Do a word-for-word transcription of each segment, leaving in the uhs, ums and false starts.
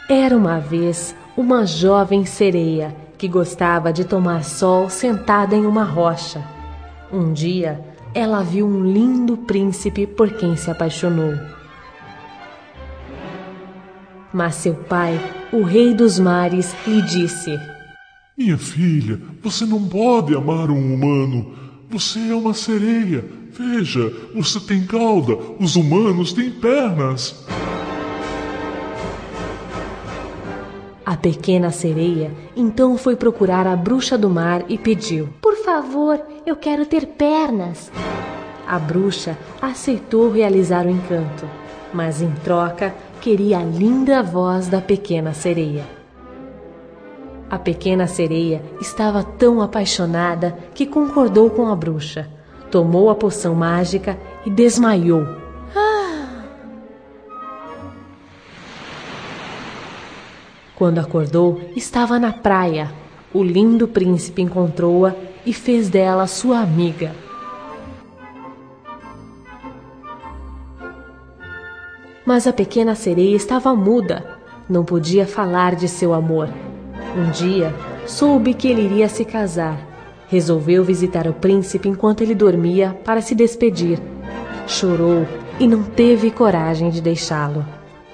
Era uma vez uma jovem sereia que gostava de tomar sol sentada em uma rocha. Um dia, ela viu um lindo príncipe por quem se apaixonou. Mas seu pai, o rei dos mares, lhe disse: Minha filha, você não pode amar um humano. Você é uma sereia. Veja, você tem cauda, os humanos têm pernas. A pequena sereia então foi procurar a bruxa do mar e pediu: Por favor, eu quero ter pernas. A bruxa aceitou realizar o encanto, mas em troca queria a linda voz da pequena sereia. A pequena sereia estava tão apaixonada que concordou com a bruxa, tomou a poção mágica e desmaiou. Quando acordou, estava na praia. O lindo príncipe encontrou-a e fez dela sua amiga. Mas a pequena sereia estava muda, não podia falar de seu amor. Um dia, soube que ele iria se casar. Resolveu visitar o príncipe enquanto ele dormia para se despedir. Chorou e não teve coragem de deixá-lo.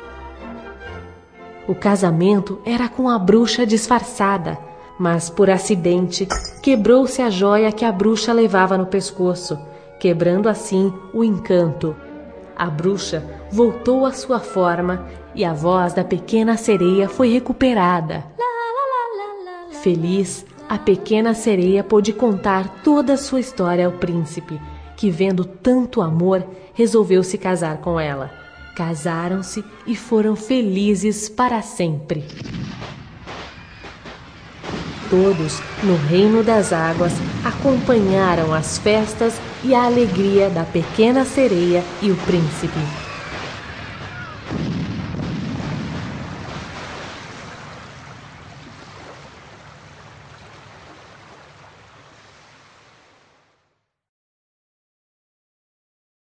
O casamento era com a bruxa disfarçada, mas por acidente quebrou-se a joia que a bruxa levava no pescoço, quebrando assim o encanto. A bruxa voltou à sua forma e a voz da pequena sereia foi recuperada. Feliz, a pequena sereia pôde contar toda a sua história ao príncipe, que, vendo tanto amor, resolveu se casar com ela. Casaram-se e foram felizes para sempre. Todos, no reino das águas, acompanharam as festas e a alegria da pequena sereia e o príncipe.